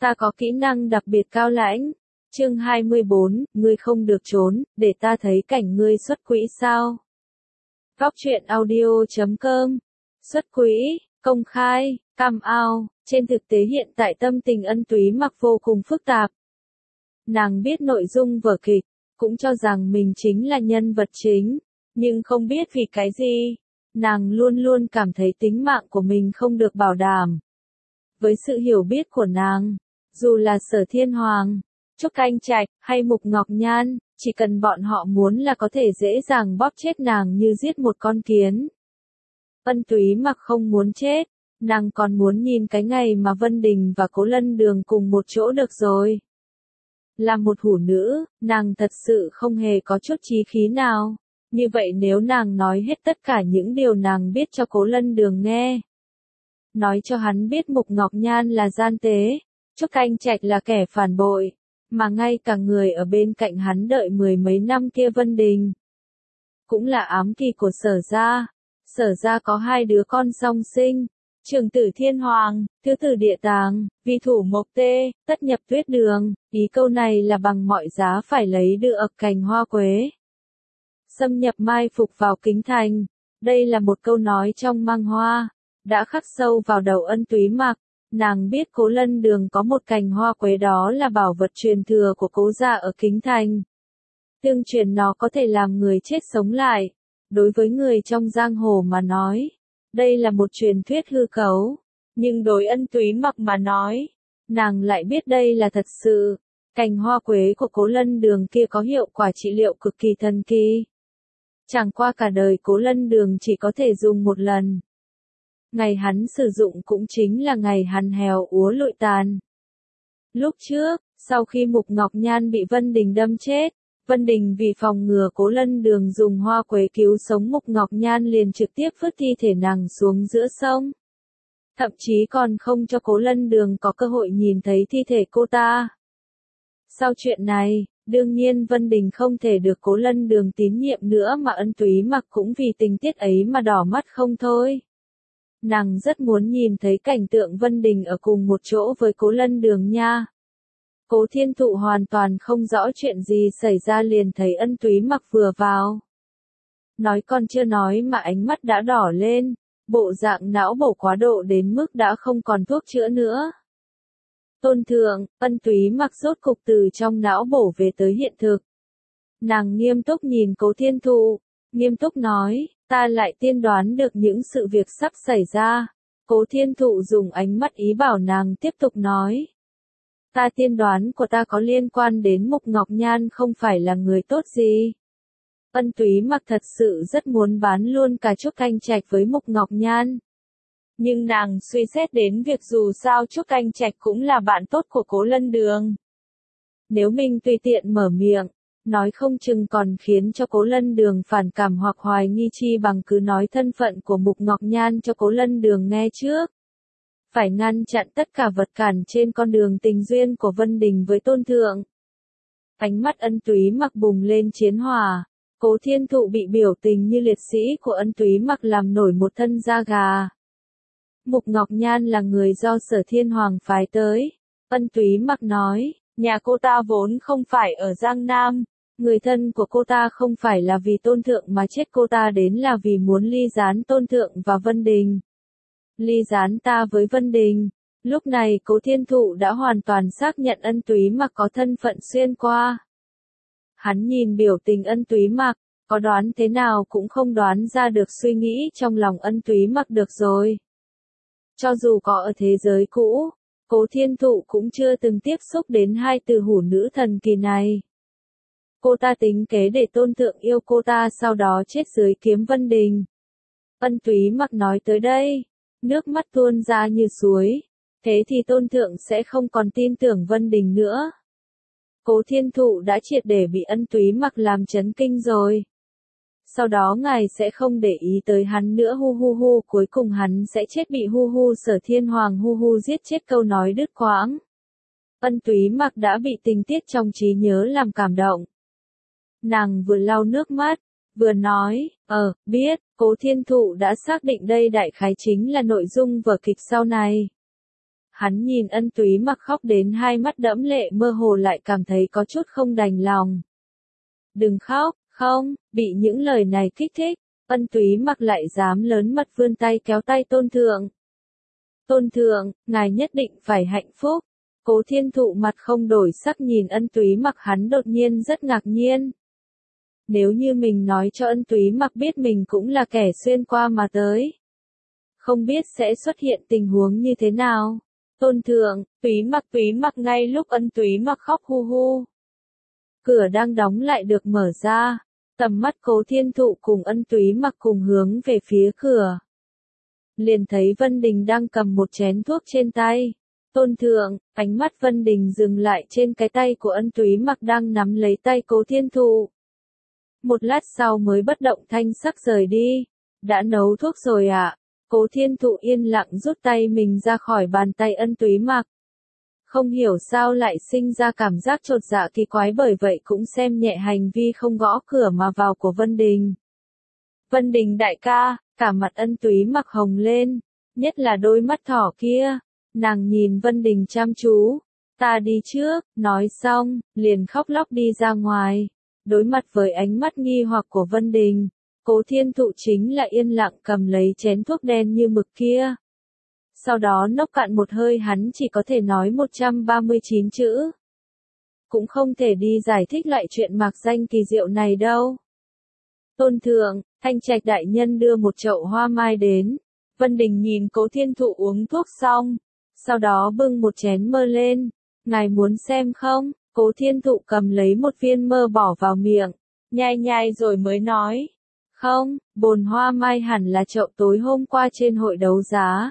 Ta có kỹ năng đặc biệt cao lãnh. Chương 24, ngươi không được trốn, để ta thấy cảnh ngươi xuất quỹ sao? Góc truyện audio.com. Xuất quỹ, công khai, cam ao, trên thực tế hiện tại tâm tình Ân Túy Mặc vô cùng phức tạp. Nàng biết nội dung vở kịch, cũng cho rằng mình chính là nhân vật chính, nhưng không biết vì cái gì, nàng luôn luôn cảm thấy tính mạng của mình không được bảo đảm. Với sự hiểu biết của nàng, dù là Sở Thiên Hoàng, Trúc Anh Trạch, hay Mục Ngọc Nhan, chỉ cần bọn họ muốn là có thể dễ dàng bóp chết nàng như giết một con kiến. Ân Túy Mặc không muốn chết, nàng còn muốn nhìn cái ngày mà Vân Đình và Cố Lân Đường cùng một chỗ được rồi. Là một hủ nữ, nàng thật sự không hề có chút chí khí nào. Như vậy nếu nàng nói hết tất cả những điều nàng biết cho Cố Lân Đường nghe, nói cho hắn biết Mục Ngọc Nhan là gian tế, Trúc Anh Trạch là kẻ phản bội, mà ngay cả người ở bên cạnh hắn đợi mười mấy năm kia Vân Đình, cũng là ám kỳ của Sở gia. Sở gia có hai đứa con song sinh, trưởng tử Thiên Hoàng, thứ tử Địa Tàng, vi thủ Mộc Tê, tất nhập Tuyết Đường. Ý câu này là bằng mọi giá phải lấy được cành hoa quế, xâm nhập mai phục vào Kính Thành. Đây là một câu nói trong Mang Hoa, đã khắc sâu vào đầu Ân Túy Mặc. Nàng biết Cố Lân Đường có một cành hoa quế, đó là bảo vật truyền thừa của Cố gia ở Kính Thành. Tương truyền nó có thể làm người chết sống lại. Đối với người trong giang hồ mà nói, đây là một truyền thuyết hư cấu. Nhưng đối Ân Túy Mặc mà nói, nàng lại biết đây là thật sự. Cành hoa quế của Cố Lân Đường kia có hiệu quả trị liệu cực kỳ thần kỳ. Chẳng qua cả đời Cố Lân Đường chỉ có thể dùng một lần. Ngày hắn sử dụng cũng chính là ngày hắn héo úa lụi tàn. Lúc trước, sau khi Mục Ngọc Nhan bị Vân Đình đâm chết, Vân Đình vì phòng ngừa Cố Lân Đường dùng hoa quế cứu sống Mục Ngọc Nhan liền trực tiếp vứt thi thể nàng xuống giữa sông. Thậm chí còn không cho Cố Lân Đường có cơ hội nhìn thấy thi thể cô ta. Sau chuyện này, đương nhiên Vân Đình không thể được Cố Lân Đường tín nhiệm nữa, mà Ân Túy Mặc cũng vì tình tiết ấy mà đỏ mắt không thôi. Nàng rất muốn nhìn thấy cảnh tượng Vân Đình ở cùng một chỗ với Cố Lân Đường nha. Cố Thiên Thụ hoàn toàn không rõ chuyện gì xảy ra liền thấy Ân Túy Mặc vừa vào. Nói còn chưa nói mà ánh mắt đã đỏ lên, bộ dạng não bổ quá độ đến mức đã không còn thuốc chữa nữa. Tôn thượng, Ân Túy Mặc rốt cục từ trong não bổ về tới hiện thực. Nàng nghiêm túc nhìn Cố Thiên Thụ, nghiêm túc nói, ta lại tiên đoán được những sự việc sắp xảy ra. Cố Thiên Thụ dùng ánh mắt ý bảo nàng tiếp tục nói. Ta tiên đoán của ta có liên quan đến Mục Ngọc Nhan không phải là người tốt gì. Ân Túy Mặc thật sự rất muốn bán luôn cả Trúc Anh Trạch với Mục Ngọc Nhan. Nhưng nàng suy xét đến việc dù sao Trúc Anh Trạch cũng là bạn tốt của Cố Lân Đường. Nếu mình tùy tiện mở miệng, nói không chừng còn khiến cho Cố Lân Đường phản cảm hoặc hoài nghi, chi bằng cứ nói thân phận của Mục Ngọc Nhan cho Cố Lân Đường nghe trước. Phải ngăn chặn tất cả vật cản trên con đường tình duyên của Vân Đình với Tôn thượng. Ánh mắt Ân Túy Mặc bùng lên chiến hỏa. Cố Thiên Thụ bị biểu tình như liệt sĩ của Ân Túy Mặc làm nổi một thân da gà. Mục Ngọc Nhan là người do Sở Thiên Hoàng phái tới. Ân Túy Mặc nói, nhà cô ta vốn không phải ở Giang Nam. Người thân của cô ta không phải là vì Tôn thượng mà chết, cô ta đến là vì muốn ly gián Tôn thượng và Vân Đình. Ly gián ta với Vân Đình. Lúc này Cố Thiên Thụ đã hoàn toàn xác nhận Ân Túy Mặc có thân phận xuyên qua. Hắn nhìn biểu tình Ân Túy Mặc, có đoán thế nào cũng không đoán ra được suy nghĩ trong lòng Ân Túy Mặc được rồi. Cho dù có ở thế giới cũ, Cố Thiên Thụ cũng chưa từng tiếp xúc đến hai từ hủ nữ thần kỳ này. Cô ta tính kế để Tôn thượng yêu cô ta, sau đó chết dưới kiếm Vân Đình. Ân Túy Mặc nói tới đây, nước mắt tuôn ra như suối. Thế thì Tôn thượng sẽ không còn tin tưởng Vân Đình nữa. Cố Thiên Thụ đã triệt để bị Ân Túy Mặc làm chấn kinh rồi. Sau đó ngài sẽ không để ý tới hắn nữa, hu hu hu, cuối cùng hắn sẽ chết bị hu hu Sở Thiên Hoàng hu hu giết chết. Câu nói đứt quãng. Ân Túy Mặc đã bị tình tiết trong trí nhớ làm cảm động. Nàng vừa lau nước mắt, vừa nói, biết, Cố Thiên Thụ đã xác định đây đại khái chính là nội dung vở kịch sau này. Hắn nhìn Ân Túy Mặc khóc đến hai mắt đẫm lệ mơ hồ lại cảm thấy có chút không đành lòng. Đừng khóc, không, bị những lời này kích thích, Ân Túy Mặc lại dám lớn mật vươn tay kéo tay Tôn Thượng. Tôn Thượng, ngài nhất định phải hạnh phúc. Cố Thiên Thụ mặt không đổi sắc nhìn Ân Túy Mặc, hắn đột nhiên rất ngạc nhiên. Nếu như mình nói cho Ân Túy Mặc biết mình cũng là kẻ xuyên qua mà tới, không biết sẽ xuất hiện tình huống như thế nào. Tôn Thượng, Túy Mặc ngay lúc Ân Túy Mặc khóc hu hu. Cửa đang đóng lại được mở ra, tầm mắt Cố Thiên Thụ cùng Ân Túy Mặc cùng hướng về phía cửa. Liền thấy Vân Đình đang cầm một chén thuốc trên tay. Tôn Thượng, ánh mắt Vân Đình dừng lại trên cái tay của Ân Túy Mặc đang nắm lấy tay Cố Thiên Thụ. Một lát sau mới bất động thanh sắc rời đi. Đã nấu thuốc rồi ạ? Cố Thiên Thụ yên lặng rút tay mình ra khỏi bàn tay Ân Túy Mặc. Không hiểu sao lại sinh ra cảm giác chột dạ kỳ quái, bởi vậy cũng xem nhẹ hành vi không gõ cửa mà vào của Vân Đình. Vân Đình đại ca, cả mặt Ân Túy Mặc hồng lên, nhất là đôi mắt thỏ kia. Nàng nhìn Vân Đình chăm chú. Ta đi trước, nói xong, liền khóc lóc đi ra ngoài. Đối mặt với ánh mắt nghi hoặc của Vân Đình, Cố Thiên Thụ chính là yên lặng cầm lấy chén thuốc đen như mực kia. Sau đó nốc cạn một hơi, hắn chỉ có thể nói 139 chữ. Cũng không thể đi giải thích lại chuyện mạc danh kỳ diệu này đâu. Tôn Thượng, Thanh Trạch đại nhân đưa một chậu hoa mai đến. Vân Đình nhìn Cố Thiên Thụ uống thuốc xong, sau đó bưng một chén mơ lên. Ngài muốn xem không? Cố Thiên Thụ cầm lấy một viên mơ bỏ vào miệng, nhai nhai rồi mới nói. Không, bồn hoa mai hẳn là chậu tối hôm qua trên hội đấu giá.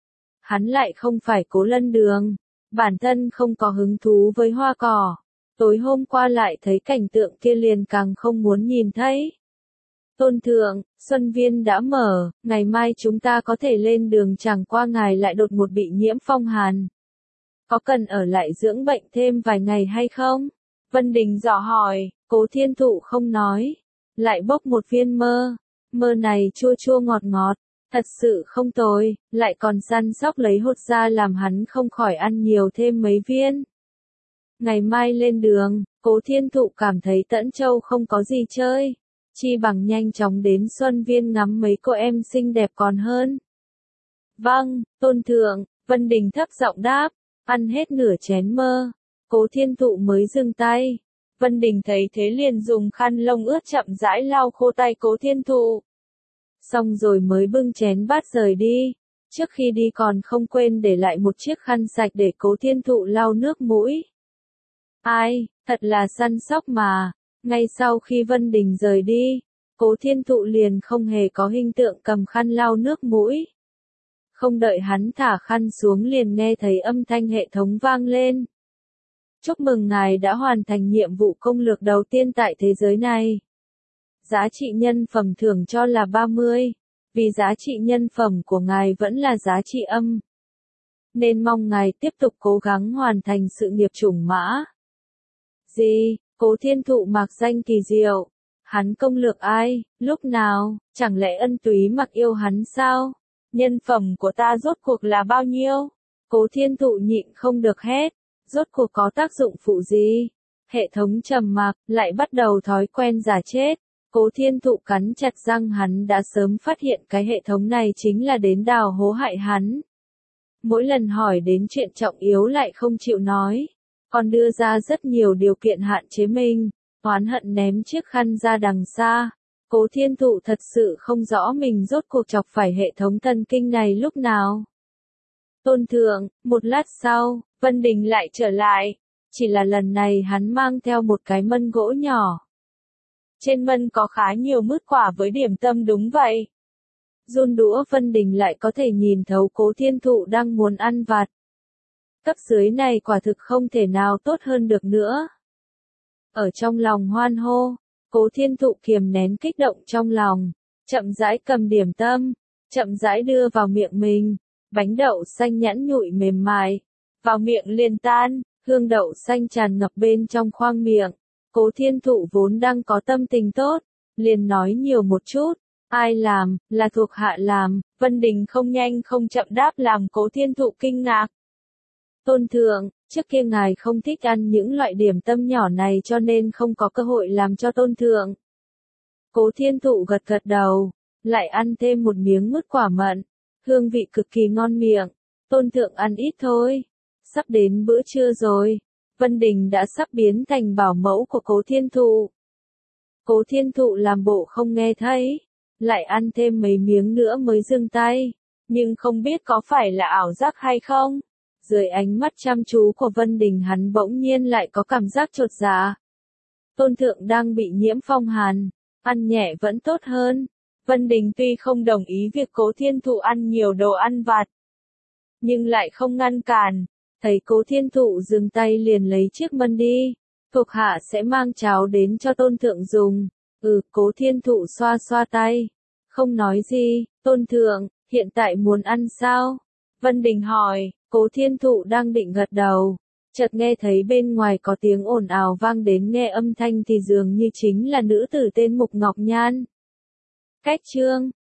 Hắn lại không phải Cố Lân Đường, bản thân không có hứng thú với hoa cỏ. Tối hôm qua lại thấy cảnh tượng kia liền càng không muốn nhìn thấy. Tôn Thượng, Xuân Viên đã mở, ngày mai chúng ta có thể lên đường, chẳng qua ngài lại đột ngột bị nhiễm phong hàn. Có cần ở lại dưỡng bệnh thêm vài ngày hay không? Vân Đình dò hỏi. Cố Thiên Thụ không nói. Lại bốc một viên mơ. Mơ này chua chua ngọt ngọt. Thật sự không tồi. Lại còn săn sóc lấy hột ra làm hắn không khỏi ăn nhiều thêm mấy viên. Ngày mai lên đường, Cố Thiên Thụ cảm thấy Tẫn Châu không có gì chơi. Chi bằng nhanh chóng đến Xuân Viên ngắm mấy cô em xinh đẹp còn hơn. Vâng, Tôn Thượng, Vân Đình thấp giọng đáp. Ăn hết nửa chén mơ, Cố Thiên Thụ mới dừng tay. Vân Đình thấy thế liền dùng khăn lông ướt chậm rãi lau khô tay Cố Thiên Thụ. Xong rồi mới bưng chén bát rời đi. Trước khi đi còn không quên để lại một chiếc khăn sạch để Cố Thiên Thụ lau nước mũi. Ai, thật là săn sóc mà. Ngay sau khi Vân Đình rời đi, Cố Thiên Thụ liền không hề có hình tượng cầm khăn lau nước mũi. Không đợi hắn thả khăn xuống liền nghe thấy âm thanh hệ thống vang lên. Chúc mừng ngài đã hoàn thành nhiệm vụ công lược đầu tiên tại thế giới này. Giá trị nhân phẩm thưởng cho là 30, vì giá trị nhân phẩm của ngài vẫn là giá trị âm. Nên mong ngài tiếp tục cố gắng hoàn thành sự nghiệp chủng mã. Gì? Cố Thiên Thụ mạc danh kỳ diệu. Hắn công lược ai? Lúc nào? Chẳng lẽ Ân Túy Mặc yêu hắn sao? Nhân phẩm của ta rốt cuộc là bao nhiêu? Cố Thiên Thụ nhịn không được hét. Rốt cuộc có tác dụng phụ gì? Hệ thống trầm mặc, lại bắt đầu thói quen giả chết. Cố Thiên Thụ cắn chặt răng, hắn đã sớm phát hiện cái hệ thống này chính là đến đào hố hại hắn. Mỗi lần hỏi đến chuyện trọng yếu lại không chịu nói. Còn đưa ra rất nhiều điều kiện hạn chế mình. Oán hận ném chiếc khăn ra đằng xa. Cố Thiên Thụ thật sự không rõ mình rốt cuộc chọc phải hệ thống thần kinh này lúc nào. Tôn Thượng, một lát sau, Vân Đình lại trở lại. Chỉ là lần này hắn mang theo một cái mân gỗ nhỏ. Trên mân có khá nhiều mứt quả với điểm tâm, đúng vậy. Run đũa Vân Đình lại có thể nhìn thấu Cố Thiên Thụ đang muốn ăn vặt. Cấp dưới này quả thực không thể nào tốt hơn được nữa. Ở trong lòng hoan hô, Cố Thiên Thụ kiềm nén kích động trong lòng, chậm rãi cầm điểm tâm, chậm rãi đưa vào miệng mình. Bánh đậu xanh nhẵn nhụi mềm mại, vào miệng liền tan, hương đậu xanh tràn ngập bên trong khoang miệng. Cố Thiên Thụ vốn đang có tâm tình tốt, liền nói nhiều một chút. Ai làm? Là thuộc hạ làm. Vân Đình không nhanh không chậm đáp làm Cố Thiên Thụ kinh ngạc. Tôn thượng, trước kia ngài không thích ăn những loại điểm tâm nhỏ này cho nên không có cơ hội làm cho tôn thượng. Cố Thiên Thụ gật gật đầu, lại ăn thêm một miếng mứt quả mận, hương vị cực kỳ ngon miệng. Tôn thượng ăn ít thôi, sắp đến bữa trưa rồi. Vân Đình đã sắp biến thành bảo mẫu của Cố Thiên Thụ. Cố Thiên Thụ làm bộ không nghe thấy, lại ăn thêm mấy miếng nữa mới dừng tay, nhưng không biết có phải là ảo giác hay không. Dưới ánh mắt chăm chú của Vân Đình hắn bỗng nhiên lại có cảm giác chột dạ. Tôn thượng đang bị nhiễm phong hàn, ăn nhẹ vẫn tốt hơn. Vân Đình tuy không đồng ý việc Cố Thiên Thụ ăn nhiều đồ ăn vặt, nhưng lại không ngăn cản. Thấy Cố Thiên Thụ dừng tay liền lấy chiếc mâm đi. Thuộc hạ sẽ mang cháo đến cho tôn thượng dùng. Cố Thiên Thụ xoa xoa tay. Không nói gì, tôn thượng, hiện tại muốn ăn sao? Vân Đình hỏi, Cố Thiên Thụ đang định gật đầu. Chợt nghe thấy bên ngoài có tiếng ồn ào vang đến, nghe âm thanh thì dường như chính là nữ tử tên Mục Ngọc Nhan. Cách chương